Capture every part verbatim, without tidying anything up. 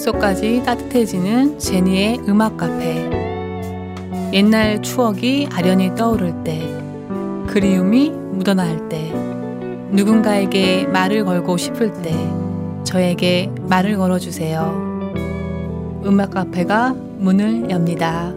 마음속까지 따뜻해지는 제니의 음악 카페. 옛날 추억이 아련히 떠오를 때, 그리움이 묻어나올 때, 누군가에게 말을 걸고 싶을 때 저에게 말을 걸어주세요. 음악 카페가 문을 엽니다.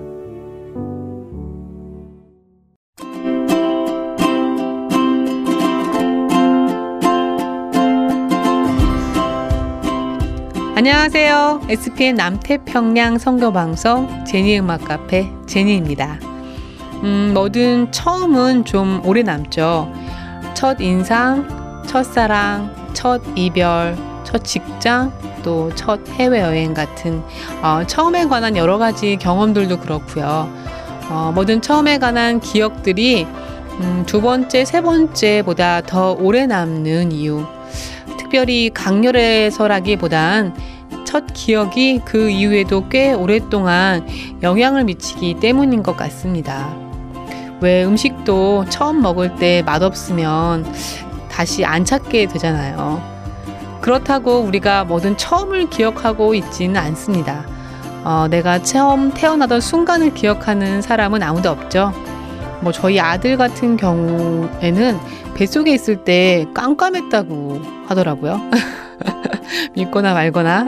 안녕하세요. 에스피엔 남태평양 선교방송 제니 음악 카페 제니입니다. 음, 뭐든 처음은 좀 오래 남죠. 첫 인상, 첫사랑, 첫 이별, 첫 직장, 또 첫 해외여행 같은 어, 처음에 관한 여러 가지 경험들도 그렇고요. 어, 뭐든 처음에 관한 기억들이 음, 두 번째, 세 번째보다 더 오래 남는 이유, 특별히 강렬해서라기보단 첫 기억이 그 이후에도 꽤 오랫동안 영향을 미치기 때문인 것 같습니다. 왜 음식도 처음 먹을 때 맛없으면 다시 안 찾게 되잖아요. 그렇다고 우리가 뭐든 처음을 기억하고 있지는 않습니다. 어, 내가 처음 태어나던 순간을 기억하는 사람은 아무도 없죠. 뭐 저희 아들 같은 경우에는 뱃속에 있을 때 깜깜했다고 하더라고요. 믿거나 말거나.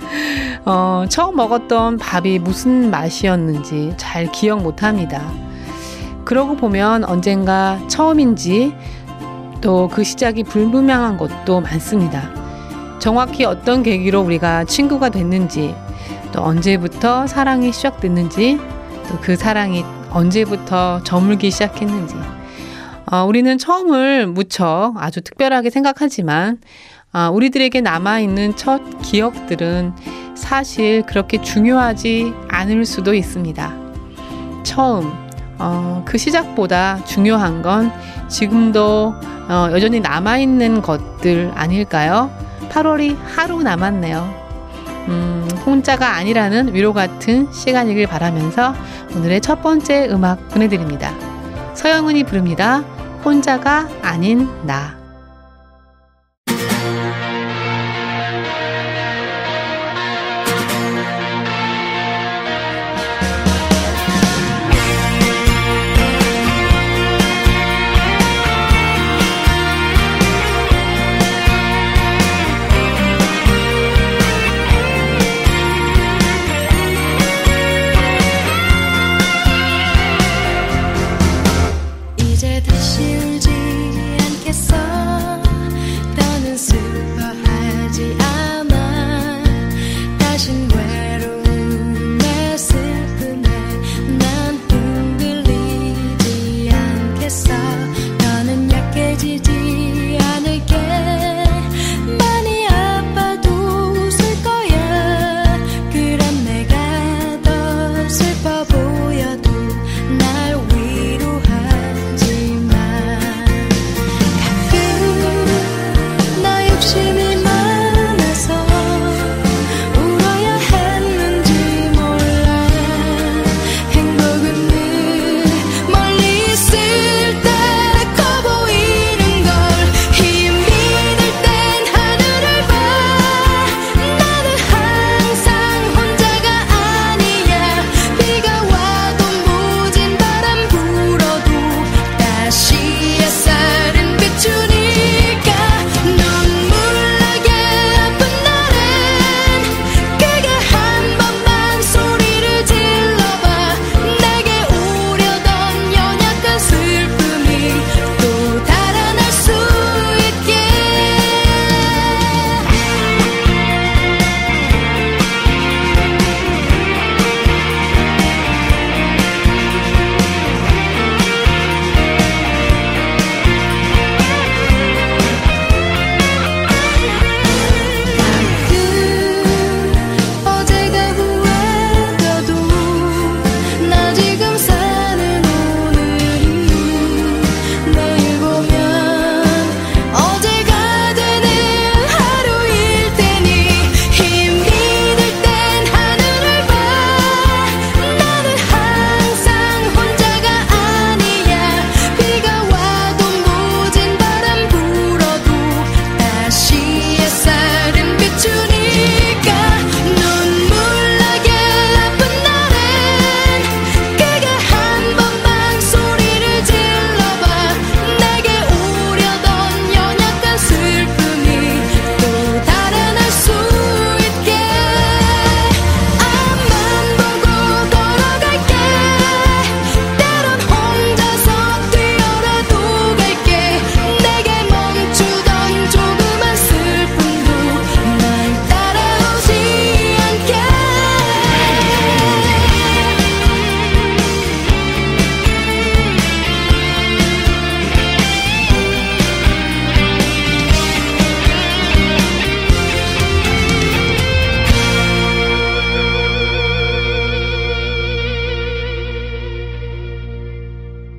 어, 처음 먹었던 밥이 무슨 맛이었는지 잘 기억 못합니다. 그러고 보면 언젠가 처음인지 또 그 시작이 불분명한 것도 많습니다. 정확히 어떤 계기로 우리가 친구가 됐는지, 또 언제부터 사랑이 시작됐는지, 또 그 사랑이 언제부터 저물기 시작했는지. 어, 우리는 처음을 무척 아주 특별하게 생각하지만 어, 우리들에게 남아있는 첫 기억들은 사실 그렇게 중요하지 않을 수도 있습니다. 처음, 어, 그 시작보다 중요한 건 지금도 어, 여전히 남아있는 것들 아닐까요? 팔월이 하루 남았네요. 음, 혼자가 아니라는 위로 같은 시간이길 바라면서 오늘의 첫 번째 음악 보내드립니다. 서영은이 부릅니다. 혼자가 아닌 나. 이제 다시 울지 않겠어.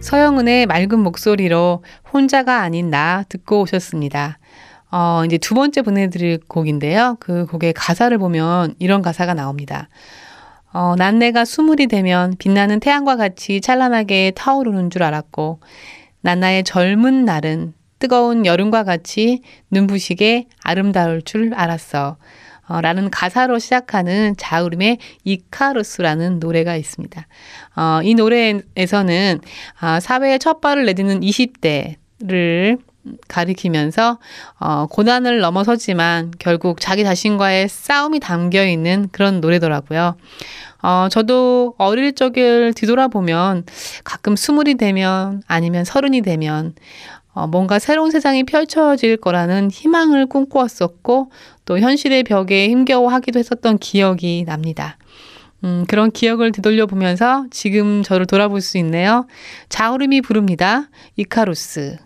서영은의 맑은 목소리로 혼자가 아닌 나 듣고 오셨습니다. 어, 이제 두 번째 보내드릴 곡인데요. 그 곡의 가사를 보면 이런 가사가 나옵니다. 어, 난 내가 스물이 되면 빛나는 태양과 같이 찬란하게 타오르는 줄 알았고, 난 나의 젊은 날은 뜨거운 여름과 같이 눈부시게 아름다울 줄 알았어. 어, 라는 가사로 시작하는 자우림의 이카루스라는 노래가 있습니다. 어, 이 노래에서는 어, 사회에 첫 발을 내딛는 이십 대를 가리키면서 어, 고난을 넘어서지만 결국 자기 자신과의 싸움이 담겨있는 그런 노래더라고요. 어, 저도 어릴 적을 뒤돌아보면 가끔 스물이 되면 아니면 서른이 되면 어, 뭔가 새로운 세상이 펼쳐질 거라는 희망을 꿈꾸었었고 또 현실의 벽에 힘겨워하기도 했었던 기억이 납니다. 음, 그런 기억을 되돌려 보면서 지금 저를 돌아볼 수 있네요. 자우림이 부릅니다. 이카루스.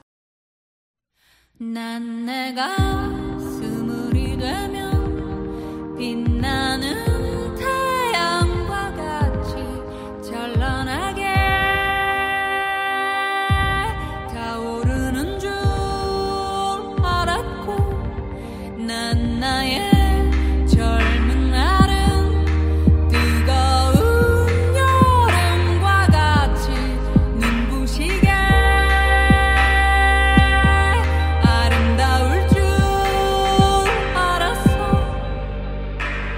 난 내가 스물이 되면 빛나는 태양과 같이 찬란하게 타오르는 줄 알았고, 난 나의 젊은 날은 뜨거운 여름과 같이 눈부시게 아름다울 줄 알았어.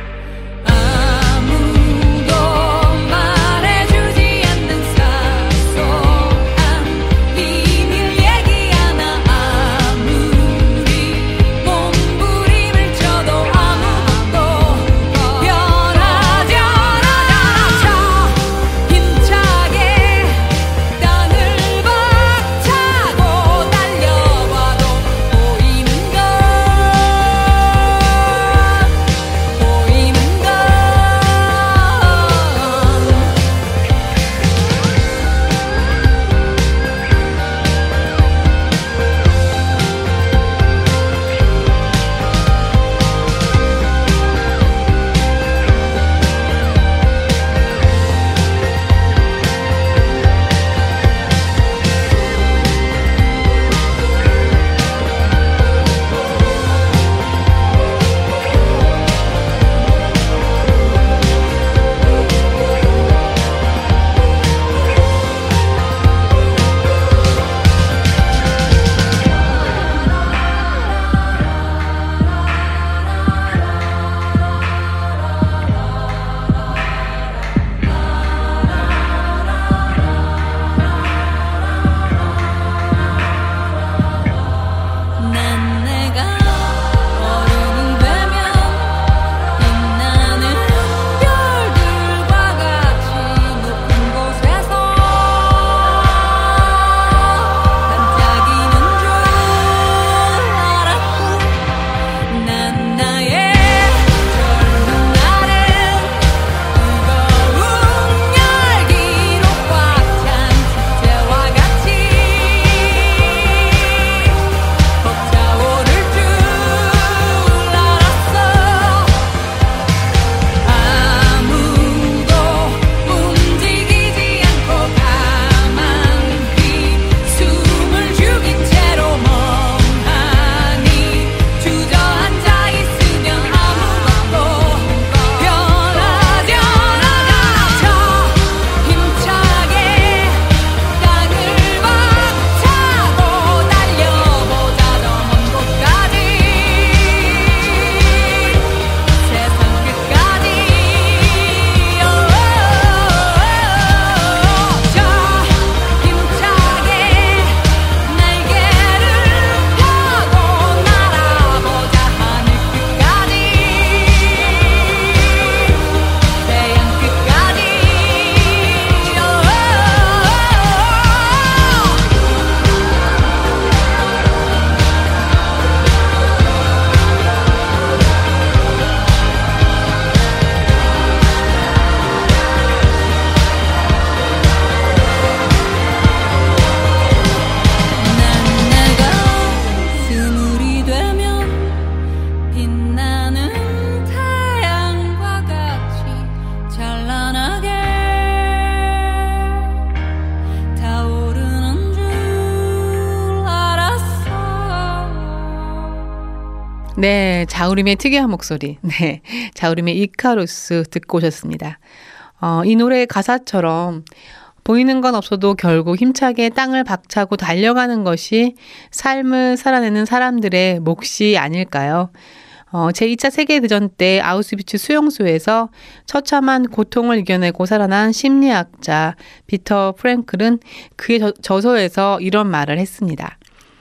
네, 자우림의 특이한 목소리. 네, 자우림의 이카루스 듣고 오셨습니다. 어, 이 노래의 가사처럼 보이는 건 없어도 결국 힘차게 땅을 박차고 달려가는 것이 삶을 살아내는 사람들의 몫이 아닐까요? 어, 제이 차 세계대전 때 아우슈비츠 수용소에서 처참한 고통을 이겨내고 살아난 심리학자 비터 프랭클은 그의 저, 저서에서 이런 말을 했습니다.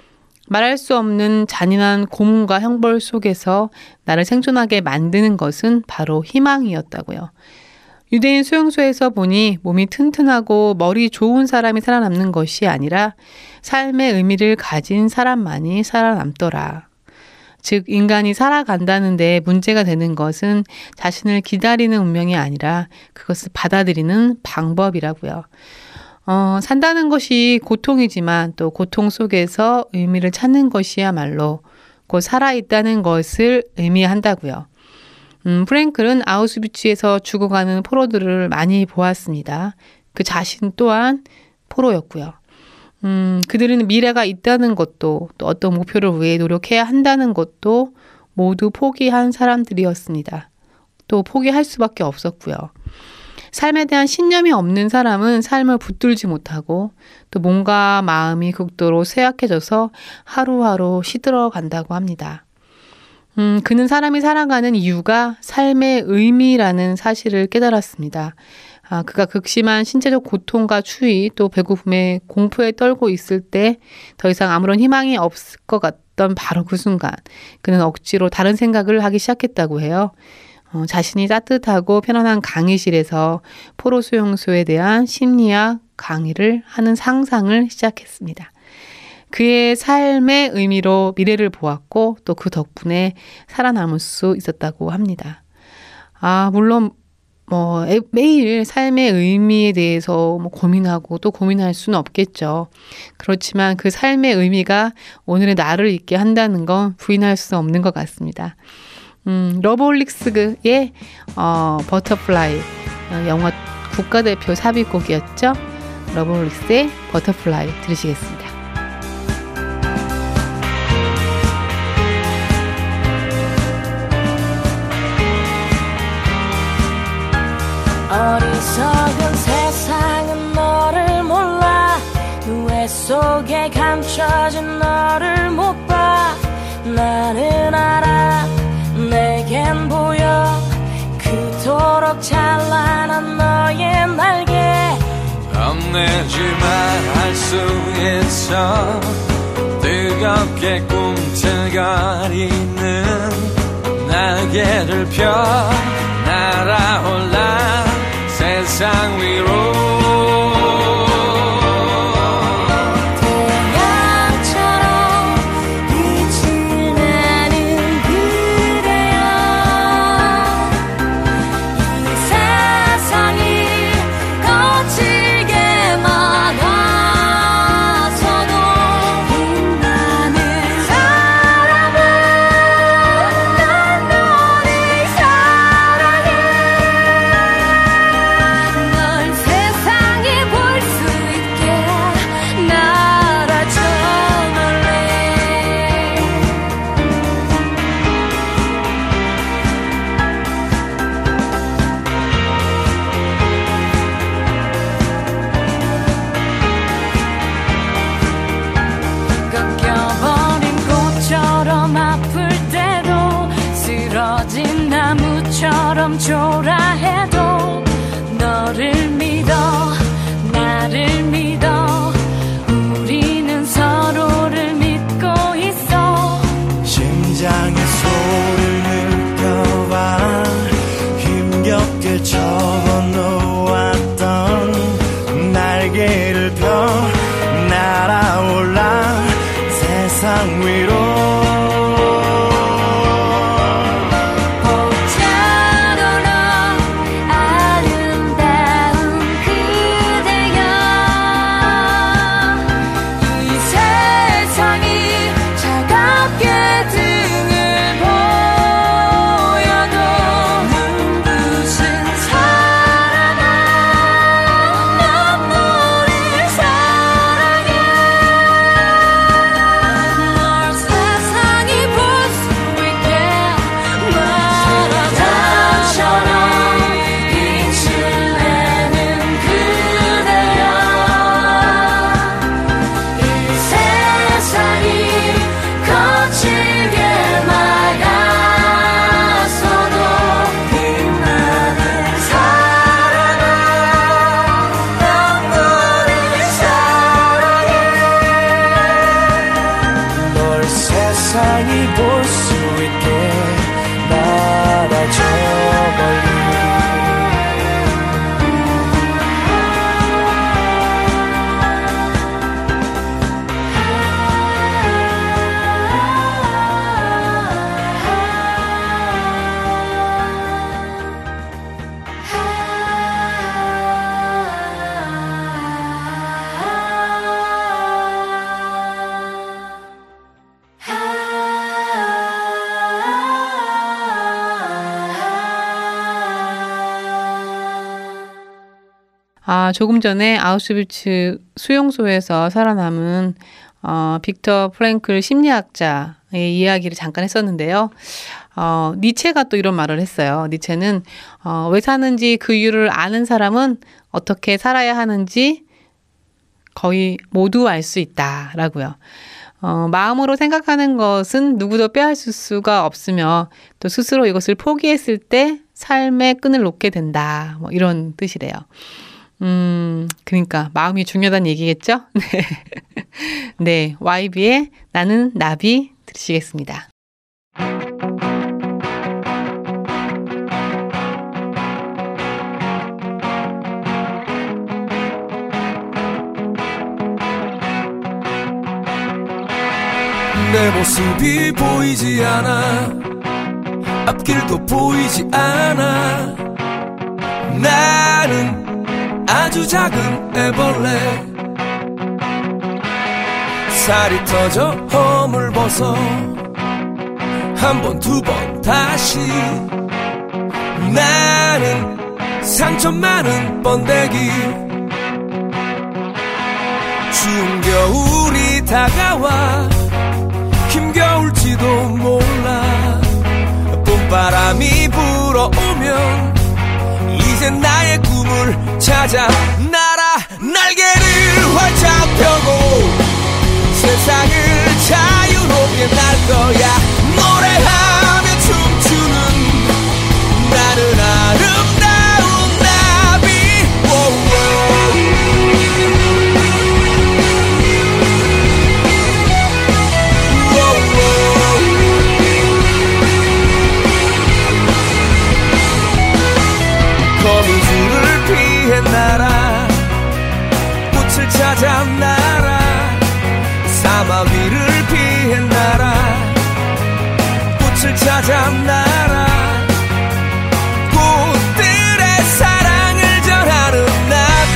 말할 수 없는 잔인한 고문과 형벌 속에서 나를 생존하게 만드는 것은 바로 희망이었다고요. 유대인 수용소에서 보니 몸이 튼튼하고 머리 좋은 사람이 살아남는 것이 아니라 삶의 의미를 가진 사람만이 살아남더라. 즉 인간이 살아간다는 데 문제가 되는 것은 자신을 기다리는 운명이 아니라 그것을 받아들이는 방법이라고요. 어, 산다는 것이 고통이지만 또 고통 속에서 의미를 찾는 것이야말로 곧 살아있다는 것을 의미한다고요. 음, 프랭클은 아우슈비츠에서 죽어가는 포로들을 많이 보았습니다. 그 자신 또한 포로였고요. 음, 그들은 미래가 있다는 것도 또 어떤 목표를 위해 노력해야 한다는 것도 모두 포기한 사람들이었습니다. 또 포기할 수밖에 없었고요. 삶에 대한 신념이 없는 사람은 삶을 붙들지 못하고 또 몸과 마음이 극도로 쇠약해져서 하루하루 시들어간다고 합니다. 음, 그는 사람이 살아가는 이유가 삶의 의미라는 사실을 깨달았습니다. 아, 그가 극심한 신체적 고통과 추위 또 배고픔에 공포에 떨고 있을 때 더 이상 아무런 희망이 없을 것 같던 바로 그 순간 그는 억지로 다른 생각을 하기 시작했다고 해요. 어, 자신이 따뜻하고 편안한 강의실에서 포로 수용소에 대한 심리학 강의를 하는 상상을 시작했습니다. 그의 삶의 의미로 미래를 보았고 또 그 덕분에 살아남을 수 있었다고 합니다. 아, 물론 뭐 매일 삶의 의미에 대해서 뭐 고민하고 또 고민할 수는 없겠죠. 그렇지만 그 삶의 의미가 오늘의 나를 있게 한다는 건 부인할 수 없는 것 같습니다. 음, 러브홀릭스의 어, 버터플라이 어, 영화 국가대표 삽입곡이었죠. 러브홀릭스의 버터플라이 들으시겠습니다. 어리석은 세상은 너를 몰라 누에 속에 감춰진 너를 못 봐. 나는 알아 내겐 보여 그토록 찬란한 너의 날개. 겁내지만 할 수 있어 뜨겁게 꿈틀거리는 날개를 펴 날아올라 세상 위로. 처럼 초라해도 너를 믿어 나를 믿어 우리는 서로를 믿고 있어. 심장의 소리를 느껴봐 힘겹게 접어놓았던 날개를 펴 날아올라 세상 위로. 벅차도록 아, 조금 전에 아우슈비츠 수용소에서 살아남은 어, 빅터 프랭클 심리학자의 이야기를 잠깐 했었는데요. 어, 니체가 또 이런 말을 했어요. 니체는 어, 왜 사는지 그 이유를 아는 사람은 어떻게 살아야 하는지 거의 모두 알 수 있다라고요. 어, 마음으로 생각하는 것은 누구도 빼앗을 수가 없으며 또 스스로 이것을 포기했을 때 삶의 끈을 놓게 된다. 뭐 이런 뜻이래요. 음, 그러니까 마음이 중요하다는 얘기겠죠? 네. 네, 와이비의 나는 나비 들으시겠습니다. 내 모습이 보이지 않아 앞길도 보이지 않아 나는 아주 작은 애벌레 살이 터져 허물 벗어 한 번 두 번 다시 나는 상처 많은 번데기 추운 겨울이 다가와 힘겨울지도 몰라 봄바람이 불어오면 이제 나의 꿈을 찾아 날아 날개를 활짝 펴고 세상을 자유롭게 날 거야 노래하며 춤추는 나는 아름다운 나비 거미줄을 피해 날아 꽃을 찾아 날아 사막 위를 피해 날아 꽃을 찾아 날아 꽃들의 사랑을 전하는 나비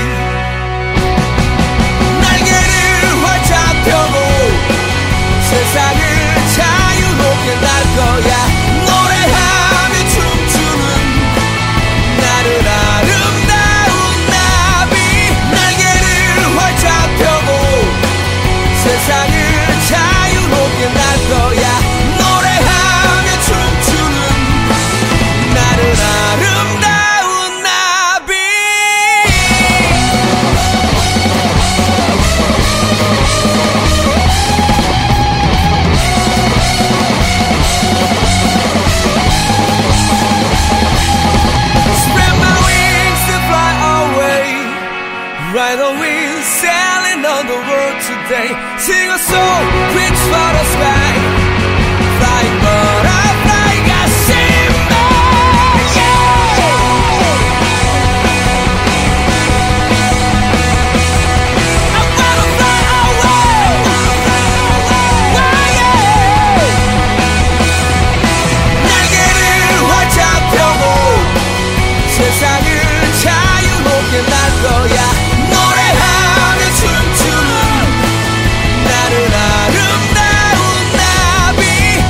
날개를 활짝 펴고 세상을 자유롭게 날 거야 노래하며 춤추는 나는 아름다운 나비 날개를 활짝 펴고 세상을 자유롭게 날 거야 노래하며 춤추는 나는 아름다운 나비 Spread my wings to fly away Ride on wings sailing on the world today Sing a song, reach for the sky Flying butterfly, got Simba Yeah I wanna fly away yeah. 날개를 활짝 펴고 세상을 자유롭게 날 거야 노래하며 춤추는 나는 아름다운 나비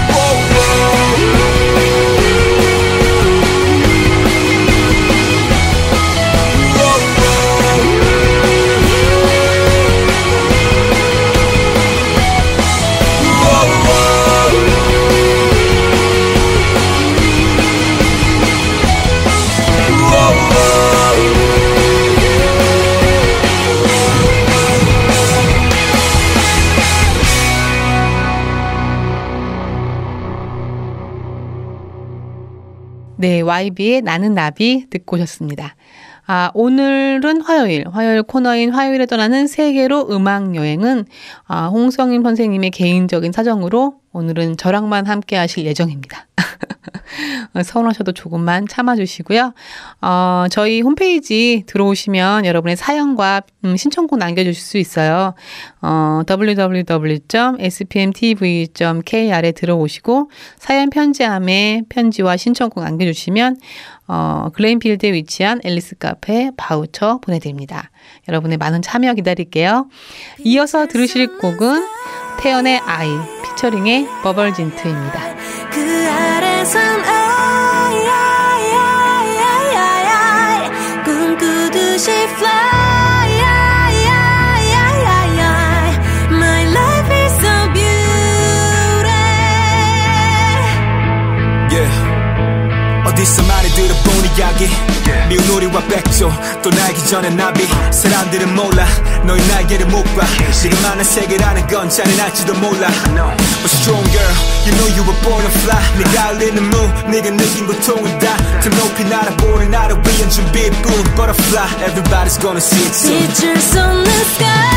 네, 와이비의 나는 나비 듣고 오셨습니다. 아, 오늘은 화요일, 화요일 코너인 화요일에 떠나는 세계로 음악 여행은 아, 홍성임 선생님의 개인적인 사정으로 오늘은 저랑만 함께 하실 예정입니다. 서운하셔도 조금만 참아주시고요. 어, 저희 홈페이지 들어오시면 여러분의 사연과 음, 신청곡 남겨주실 수 있어요. 어, 더블유 더블유 더블유 점 에스 피 엠 티 브이 점 케이 알에 들어오시고 사연 편지함에 편지와 신청곡 남겨주시면 어, 글렌필드에 위치한 앨리스 카페 바우처 보내드립니다. 여러분의 많은 참여 기다릴게요. 이어서 들으실 곡은 태연의 아이 피처링의 버벌진트입니다. 그 아래선 아이 아이 아이 아이 아이 꿈꾸듯이 또 또 날기 전에 나비 사람들은 몰라 너의 날개를 못 봐 지금 많은 세계라는 건 잔인할지도 몰라 But strong girl you know you were born to fly 네가 흘리는 무 네가 느낀 고통을 다 더 높이 날아보는 나를 위한 준비뿐 Butterfly everybody's gonna see it soon 빛을 쏟는 sky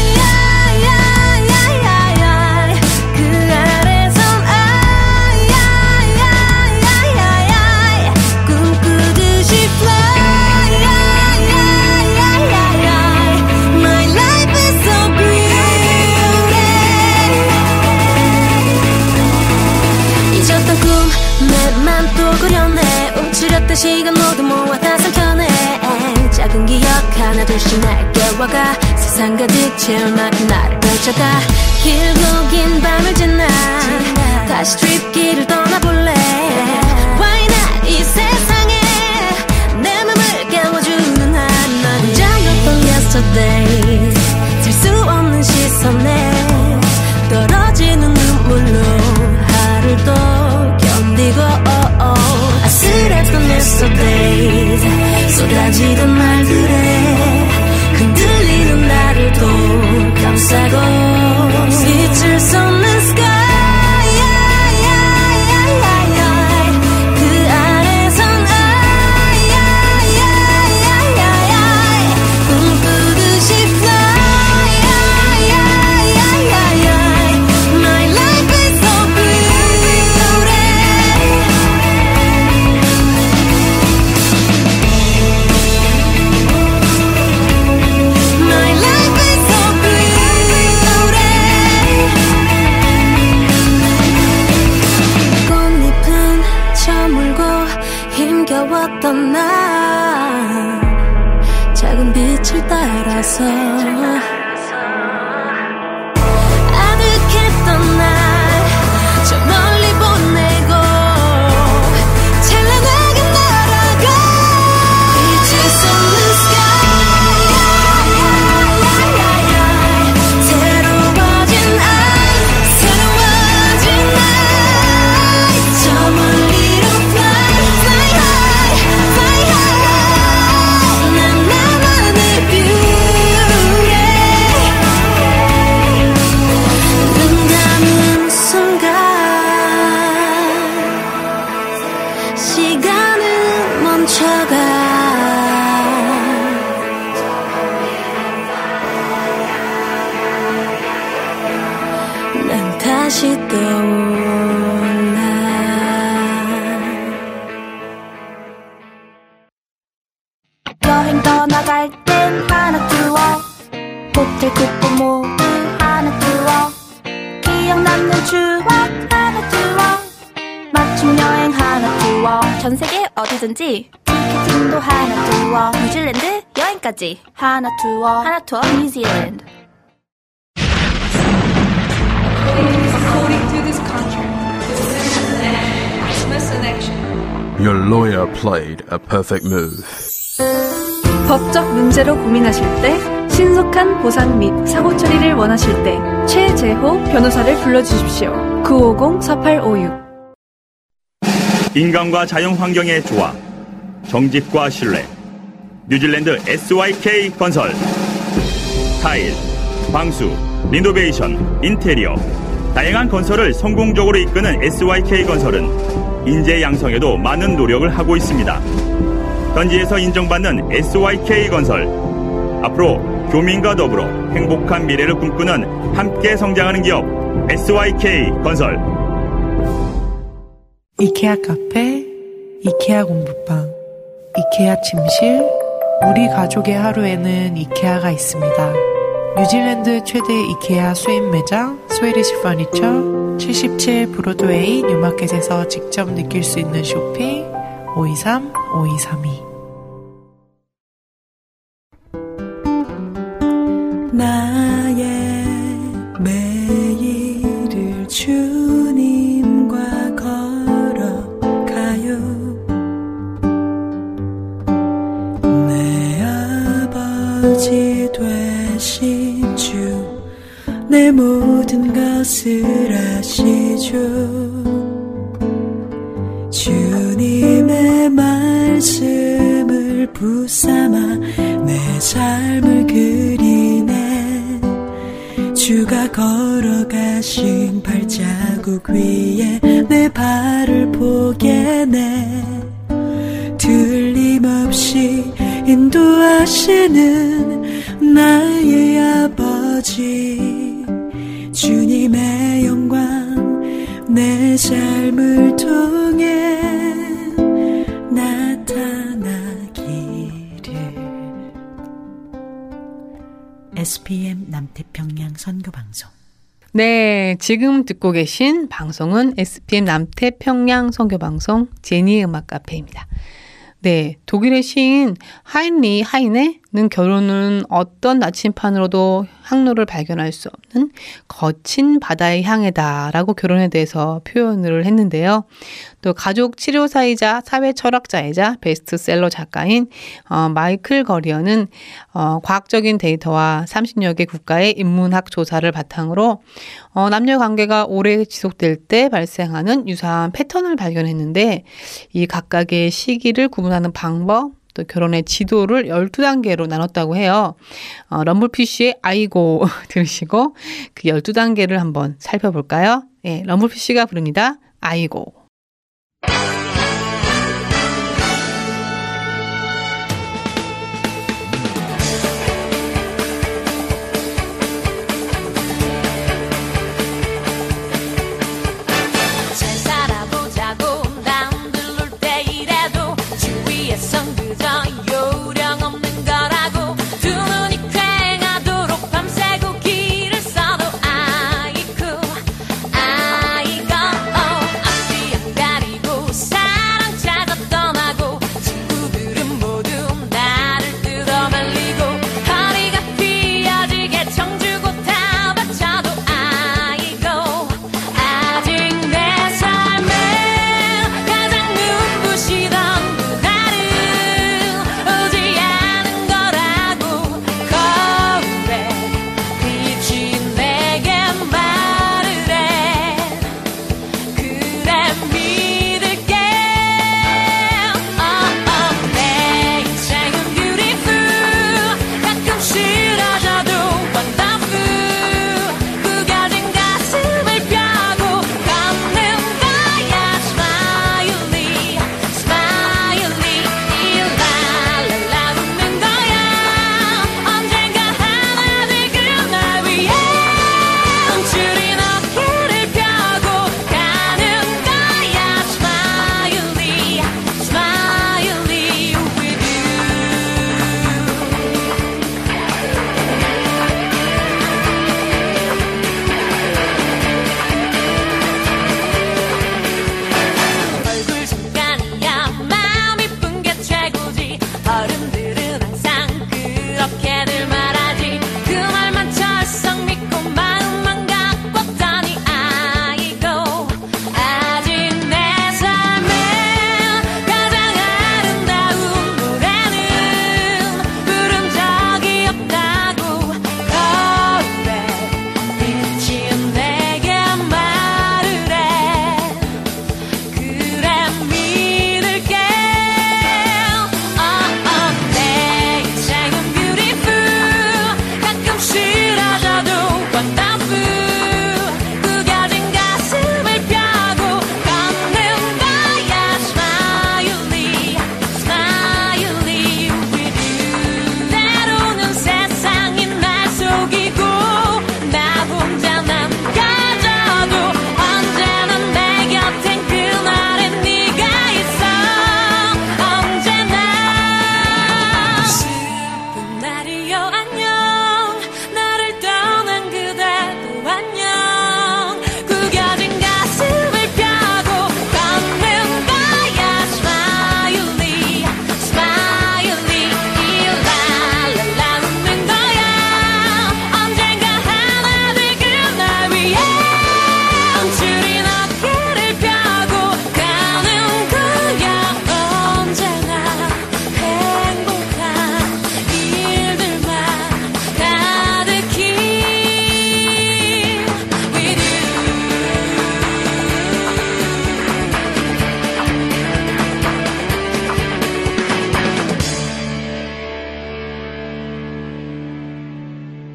움츠렸던 시간 모두 모아 다 삼켜내 작은 기억 하나 둘씩 날 깨워가 세상 가득 채울 만큼 나를 펼쳐가 길고 긴 밤을 지나 다시 트립길을 떠나볼래 Why not 이 세상에 내 맘을 깨워주는 한 난 혼자였던 yesterday 질 수 없는 시선에 떨어지는 눈물로 하루를 또 견디고 oh, oh. 아슬했던 yesterdays 쏟아지던 말들에 흔들리는 나를 또 감싸고 빛을 쏟는 sky 그 아래선 꿈꾸듯이 fly My life is so beautiful My life is so beautiful 꽃잎은 저물고 힘겨웠던 날 작은 빛을 따라서 아득했던 날 저 멀리 보내고 찬란하게 날아가 빛을 쏟는 sky 새로워진 I 새로워진 I 저 멀리로 fly fly high fly high 난 나만의 beauty 눈 감은 순간 시간은 멈춰가 난 다시 떠올라 여행 떠나갈 땐 하나 투어 호텔 쿠폰 모두 하나 투어 기억 남는 추억 하나 투어 맞춤 여행 하나 투어 전 세계 어디든지 티켓팅도 하나 투어 뉴질랜드 여행까지 하나 투어 하나 투어 뉴질랜드 According to this contract, Christmas in action. Your lawyer played a perfect move. 법적 문제로 고민하실 때, 신속한 보상 및 사고 처리를 원하실 때 최재호 변호사를 불러주십시오. 구오공 사팔오육 인간과 자연 환경의 조화, 정직과 신뢰. 뉴질랜드 에스와이케이 건설. 타일, 방수, 리노베이션, 인테리어. 다양한 건설을 성공적으로 이끄는 에스와이케이 건설은 인재 양성에도 많은 노력을 하고 있습니다. 현지에서 인정받는 에스와이케이 건설. 앞으로 교민과 더불어 행복한 미래를 꿈꾸는 함께 성장하는 기업 에스와이케이 건설. 이케아 카페, 이케아 공부방, 이케아 침실, 우리 가족의 하루에는 이케아가 있습니다. 뉴질랜드 최대 이케아 수입 매장 스웨디시 퍼니처 칠십칠 브로드웨이 뉴마켓에서 직접 느낄 수 있는 쇼핑 오이삼 오이삼이 나의 매일을 주님과 걸어가요. 내 아버지 되신 주 내 모든 것을 아시죠. 주님의 말씀을 부삼아 내 삶을 그리네. 주가 걸어가신 발자국 위에 내 발을 포개네. 틀림없이 인도하시는 나의 아버지, 주님의 영광 내 삶을 통해 나타나기를. 에스피엠 남태평양 선교방송. 네, 지금 듣고 계신 방송은 에스피엠 남태평양 선교방송 제니의 음악 카페입니다. 네, 독일의 시인 하인리 하이네는 결혼은 어떤 나침판으로도 항로를 발견할 수 없는 거친 바다의 향해다라고 결혼에 대해서 표현을 했는데요. 또 가족 치료사이자 사회 철학자이자 베스트셀러 작가인 어, 마이클 거리어는 어, 과학적인 데이터와 삼십여 개 국가의 인문학 조사를 바탕으로 어, 남녀 관계가 오래 지속될 때 발생하는 유사한 패턴을 발견했는데, 이 각각의 시기를 구분하는 방법, 또 결혼의 지도를 열두 단계로 나눴다고 해요. 어, 럼블피쉬의 아이고 들으시고 그 열두 단계를 한번 살펴볼까요? 네, 럼블피쉬가 부릅니다. 아이고.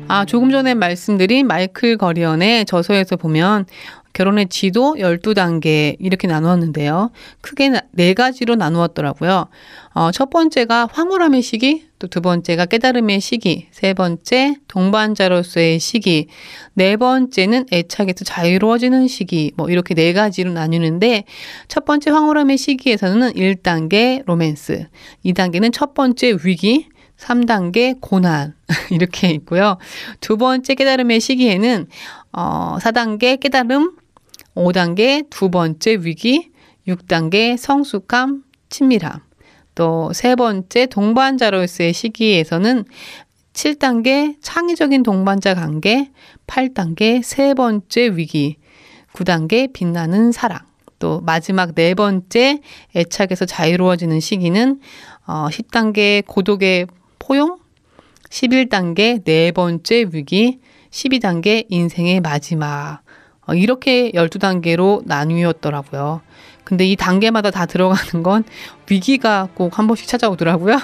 아, 조금 전에 말씀드린 마이클 거리언의 저서에서 보면 결혼의 지도 열두 단계 이렇게 나누었는데요. 크게 네 가지로 나누었더라고요. 어, 첫 번째가 황홀함의 시기, 또 두 번째가 깨달음의 시기, 세 번째 동반자로서의 시기, 네 번째는 애착에서 자유로워지는 시기, 뭐 이렇게 네 가지로 나뉘는데 첫 번째 황홀함의 시기에서는 일 단계 로맨스, 이 단계는 첫 번째 위기, 삼 단계 고난 이렇게 있고요. 두 번째 깨달음의 시기에는 어, 사 단계 깨달음, 오 단계 두 번째 위기, 육 단계 성숙함, 친밀함, 또 세 번째 동반자로서의 시기에서는 칠 단계 창의적인 동반자 관계, 팔 단계 세 번째 위기, 구 단계 빛나는 사랑, 또 마지막 네 번째 애착에서 자유로워지는 시기는 어, 십 단계 고독의 포용, 십일 단계 네 번째 위기, 십이 단계 인생의 마지막, 어, 이렇게 열두 단계로 나뉘었더라고요. 근데 이 단계마다 다 들어가는 건 위기가 꼭 한 번씩 찾아오더라고요.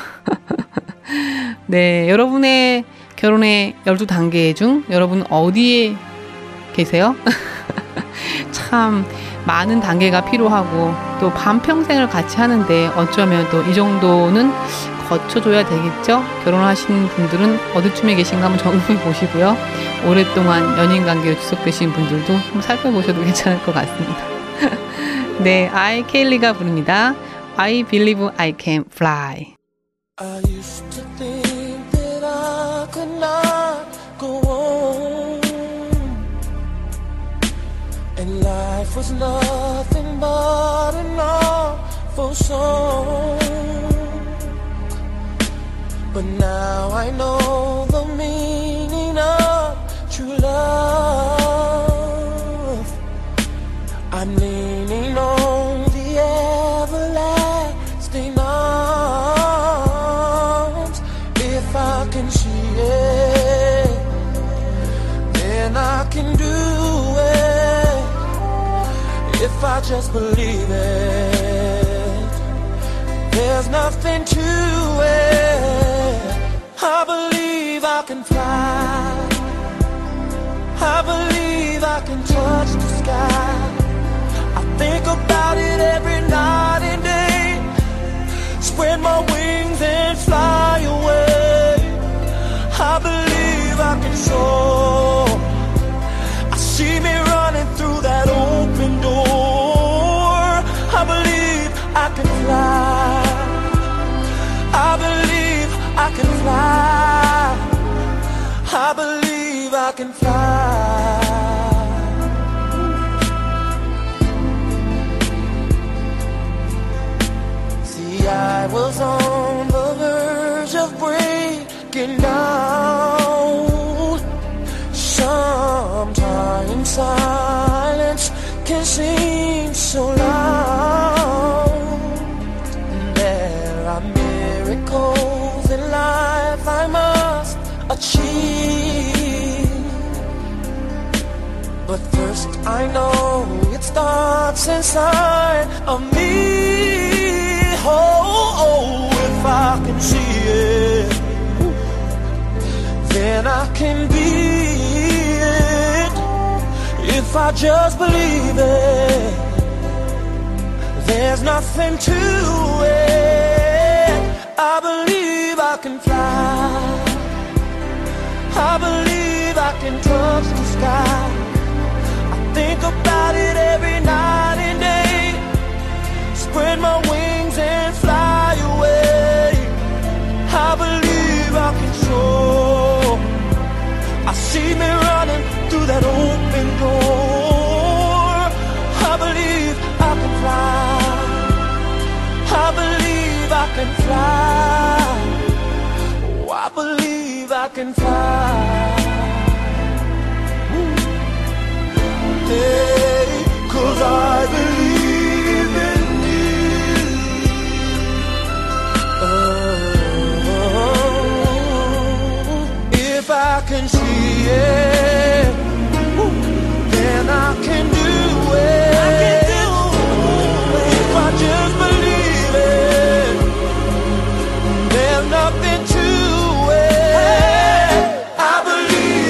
네, 여러분의 결혼의 열두 단계 중 여러분 어디에 계세요? 참 많은 단계가 필요하고 또 반평생을 같이 하는데 어쩌면 또 이 정도는 거쳐줘야 되겠죠? 결혼하신 분들은 어디쯤에 계신가 한번 점검해 보시고요. 오랫동안 연인관계로 지속되신 분들도 한번 살펴보셔도 괜찮을 것 같습니다. 네, 아이 케일리가 부릅니다. I believe I can fly. I used to think that I could not go on, and life was nothing but an awful song. But now I know the meaning of true love. I'm leaning on the everlasting arms. If I can see it, then I can do it. If I just believe it, there's nothing to it. I believe I can fly. I believe I can touch the sky. I think about it every night and day. Spread my wings and fly away. I believe I can soar. I see me running through that open door. I believe I can fly. I believe I can fly. I believe I can fly. See, I was on the verge of breaking down. Sometimes silence can seem so loud. There are miracles in life I must achieve. But first I know it starts inside of me. Oh, oh, if I can see it, then I can be it. If I just believe it, there's nothing to it. I believe I can fly. I believe I can touch the sky. I think about it every night and day. Spread my wings and fly away. I believe I can soar. I see me running through that open door. I believe I can fly. I believe I can fly. Oh, I believe I can fly. Hey, 'cause I believe in you. Oh, if I can see it, then I can do it. I can do it. If I just believe it, there's nothing to it. I believe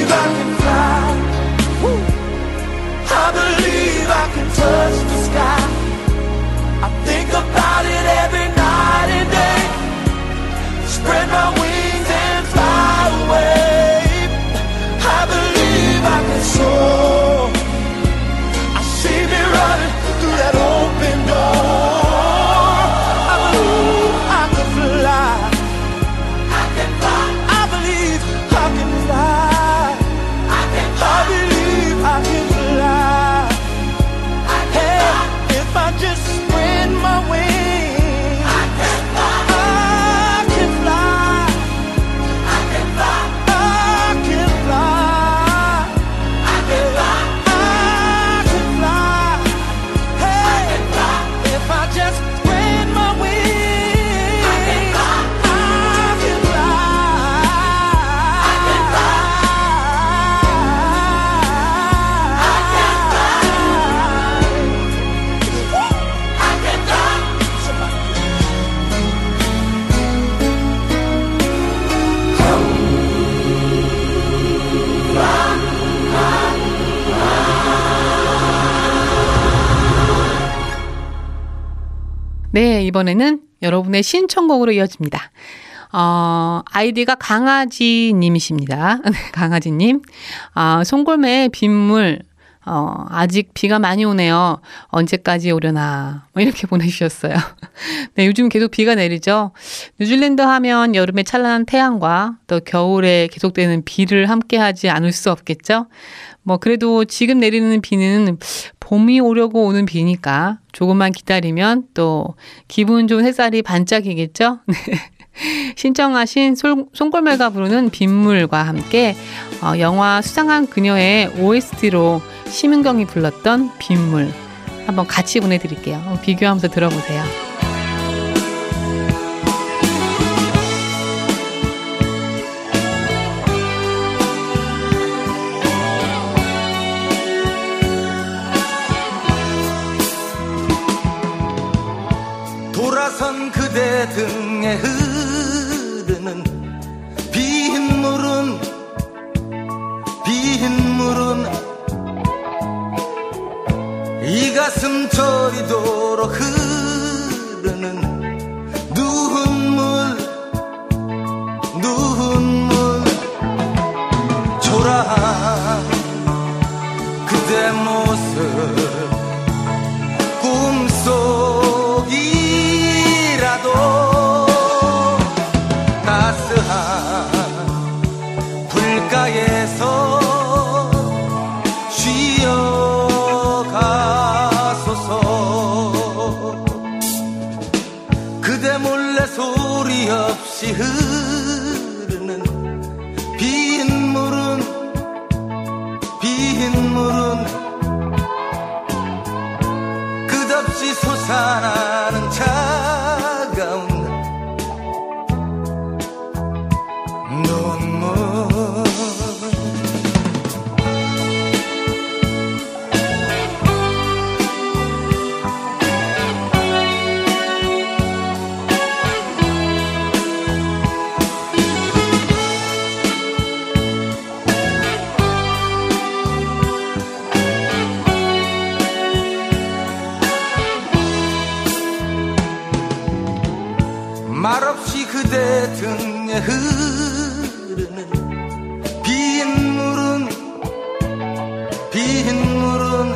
네, 이번에는 여러분의 신청곡으로 이어집니다. 어, 아이디가 강아지님이십니다. 강아지님. 아, 송골매의 빗물. 어, 아직 비가 많이 오네요. 언제까지 오려나. 뭐 이렇게 보내주셨어요. 네, 요즘 계속 비가 내리죠. 뉴질랜드 하면 여름에 찬란한 태양과 또 겨울에 계속되는 비를 함께 하지 않을 수 없겠죠. 뭐, 그래도 지금 내리는 비는 봄이 오려고 오는 비니까 조금만 기다리면 또 기분 좋은 햇살이 반짝이겠죠. 네. 신청하신 솔, 송골매가 부르는 빗물과 함께 어, 영화 수상한 그녀의 오에스티로 심은경이 불렀던 빗물 한번 같이 보내드릴게요. 비교하면서 들어보세요. 돌아선 그대 등에 흐르는 빗물은 빗물은 이 가슴 저리도록 흐르는 눈물 눈물 초라한 그대 모습 꿈속이라도 따스한 불가에서 쉬어가소서. 그대 몰래 소리 없이 흐르는 빗물은 빗물은 끝없이 솟아나는 차가운 눈물. 말없이 그대 등에 흐르는 빗물은 빗물은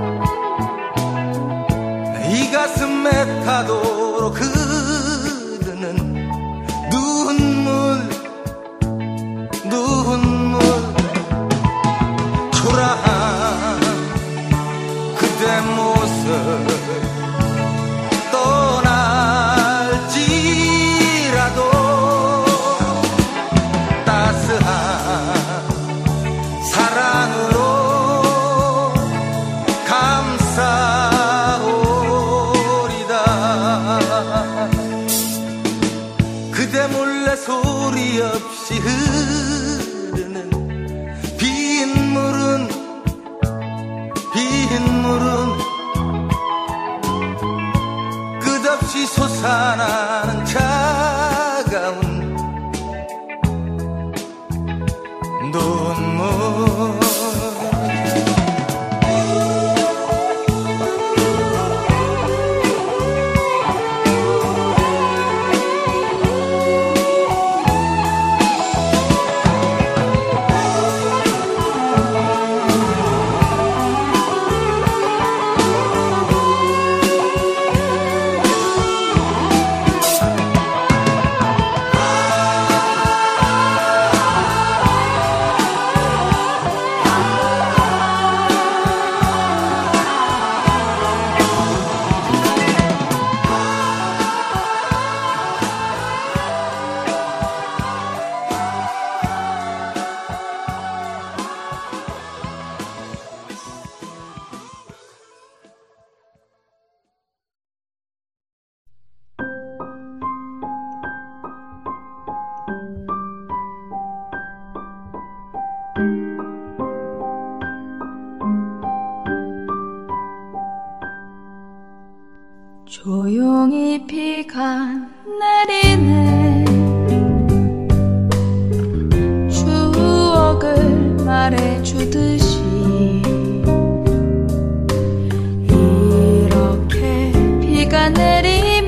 이 가슴에 타도록 흐르는 눈물 눈물 초라한 그대 모습 사랑으로 감싸오리다. 그대 몰래 소리 없이 흐르는 빗물은 빗물은 끝없이 솟아나는 차가운 눈물. 조용히 비가 내리네. 추억을 말해주듯이 이렇게 비가 내리면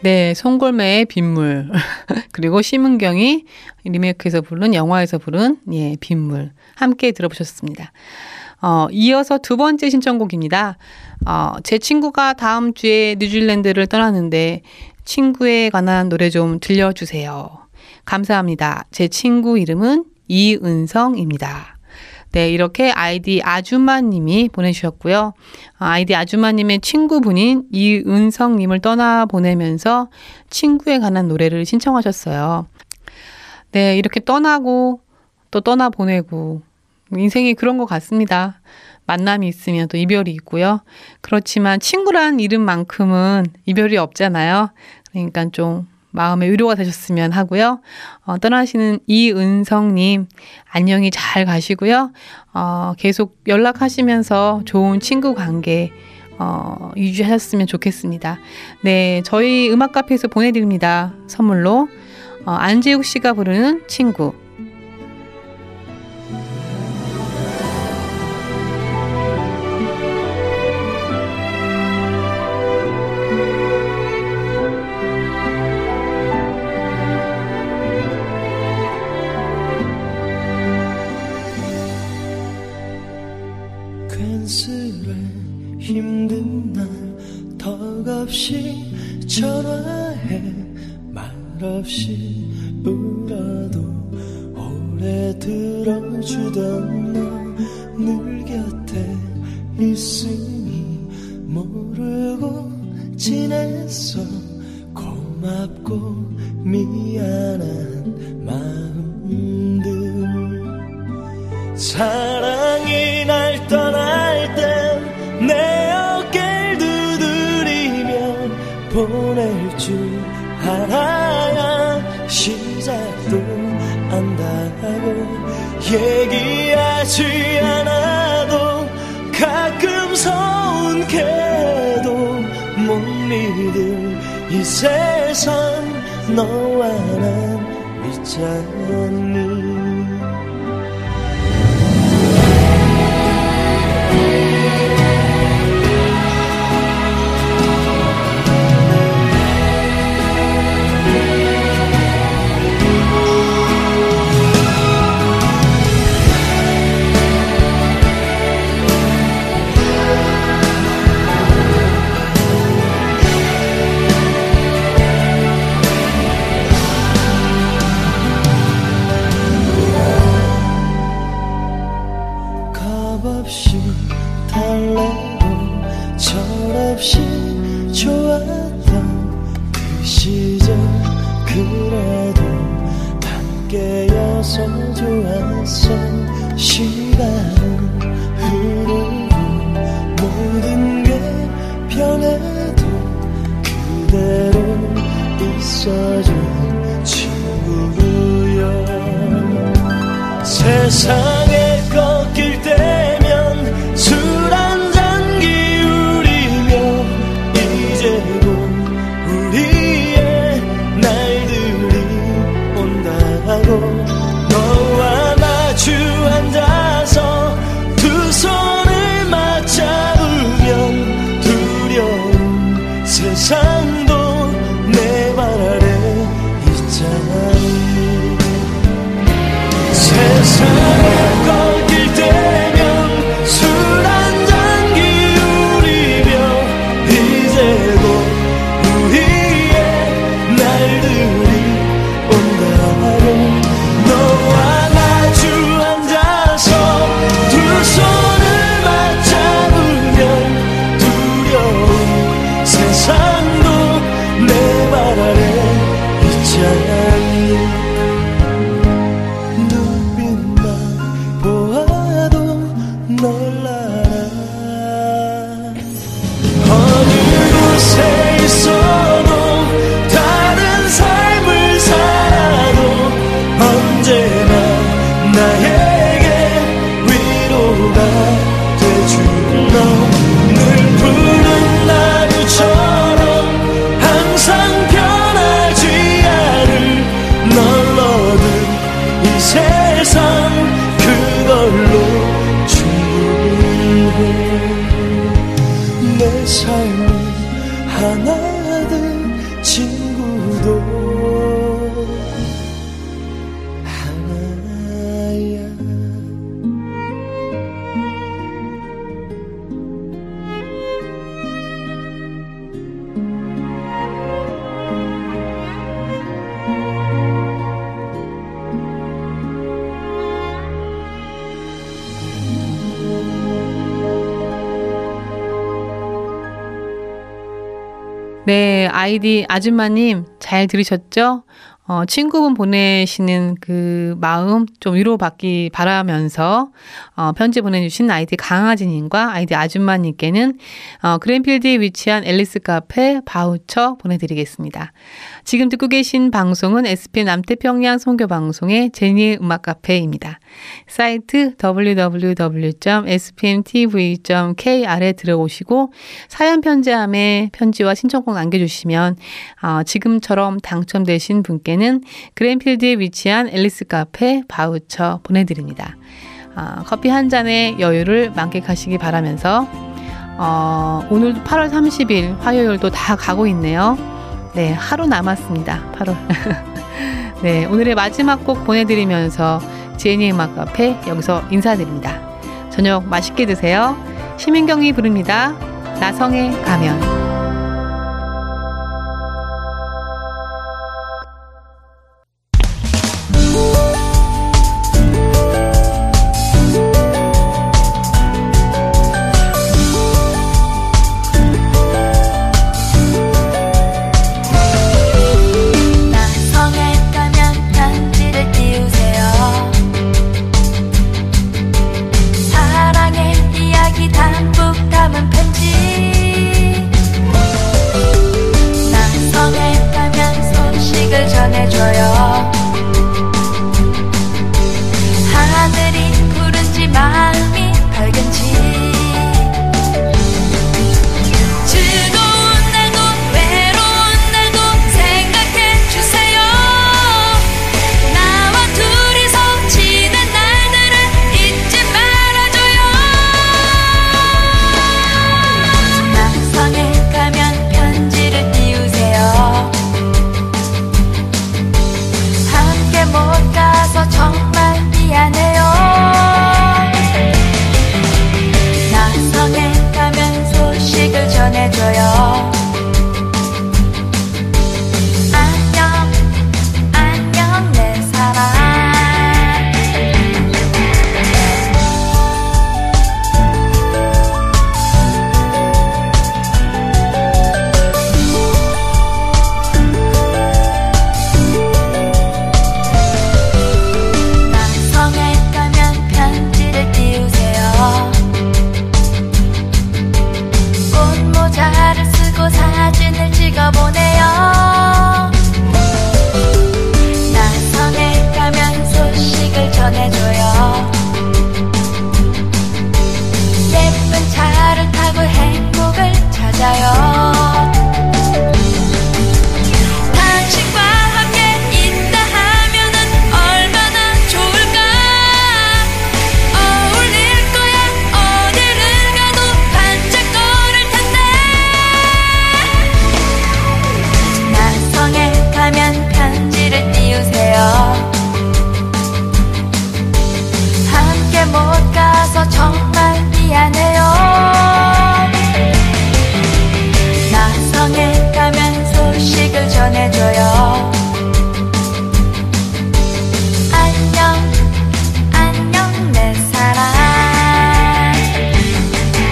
네, 송골매의 빗물 그리고 심은경이 리메이크해서 부른 영화에서 부른 예, 빗물 함께 들어보셨습니다. 어, 이어서 두 번째 신청곡입니다. 어, 제 친구가 다음 주에 뉴질랜드를 떠나는데 친구에 관한 노래 좀 들려주세요. 감사합니다. 제 친구 이름은 이은성입니다. 네, 이렇게 아이디 아주마님이 보내주셨고요. 아이디 아주마님의 친구분인 이은성님을 떠나보내면서 친구에 관한 노래를 신청하셨어요. 네, 이렇게 떠나고 또 떠나보내고 인생이 그런 것 같습니다. 만남이 있으면 또 이별이 있고요. 그렇지만 친구란 이름만큼은 이별이 없잖아요. 그러니까 좀 마음의 위로가 되셨으면 하고요. 어, 떠나시는 이은성님 안녕히 잘 가시고요. 어, 계속 연락하시면서 좋은 친구 관계 어, 유지하셨으면 좋겠습니다. 네, 저희 음악 카페에서 보내드립니다. 선물로 어, 안재욱 씨가 부르는 친구. 힘든 날 덕없이 전화해 말없이 울어도 오래 들어주던 너 늘 곁에 있으니 모르고 지냈어. 고맙고 미안한 마음들 사랑이 날 떠날 땐 내 어깨를 두드리며 보낼 줄 알아야 시작도 안다고 얘기하지 않아도 가끔 서운해도 못 믿을 이 세상 너와 난 있잖니. 좋았던 그 시절 그래도 함께여서 좋았어. 시간은 흐르고 모든 게 변해도 그대로 있어준 친구여. 세상에 꺾일 때면 술 한잔 기울이며 이제도 우리의 날들이 온다고. 너와 마주 앉아서 두 손을 맞잡으면 두려운 세상도 내 발 아래 있잖니. 세상에 꺾일 때면 술 한잔 기울이며 이제도 우리의 날들이 온다고. 너와 마주 앉아서 두 손을 맞잡으면 두려운 세상도 내 발 아래 있잖니. 눈빛만 보아도 널 알아. 어느 곳에 있어도 다른 삶을 살아도 언제나 나에게 위로가 돼준 너. 늘 푸른 나무처럼 항상 변하지 않을 널 얻은 이 세상 그걸로 충분해. 내 삶은 하나둘 진 네, 아이디 아줌마님 잘 들으셨죠? 어, 친구분 보내시는 그 마음 좀 위로받기 바라면서 어, 편지 보내주신 아이디 강아지님과 아이디 아줌마님께는 어, 그랜필드에 위치한 앨리스 카페 바우처 보내드리겠습니다. 지금 듣고 계신 방송은 에스피엔 남태평양 선교방송의 제니의 음악 카페입니다. 사이트 더블유 더블유 더블유 점 에스피엠티브이 점 케이알에 들어오시고 사연 편지함에 편지와 신청곡 남겨주시면 어, 지금처럼 당첨되신 분께는 그랜필드에 위치한 앨리스 카페 바우처 보내드립니다. 어, 커피 한 잔의 여유를 만끽하시기 바라면서 어, 오늘도 팔월 삼십일 화요일도 다 가고 있네요. 네, 하루 남았습니다. 팔월. 네, 오늘의 마지막 곡 보내드리면서 제니의 음악 카페 여기서 인사드립니다. 저녁 맛있게 드세요. 심인경이 부릅니다. 나성에 가면.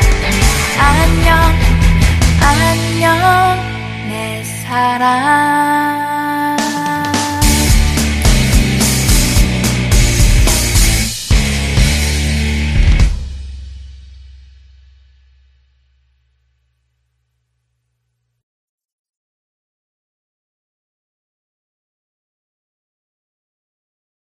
사랑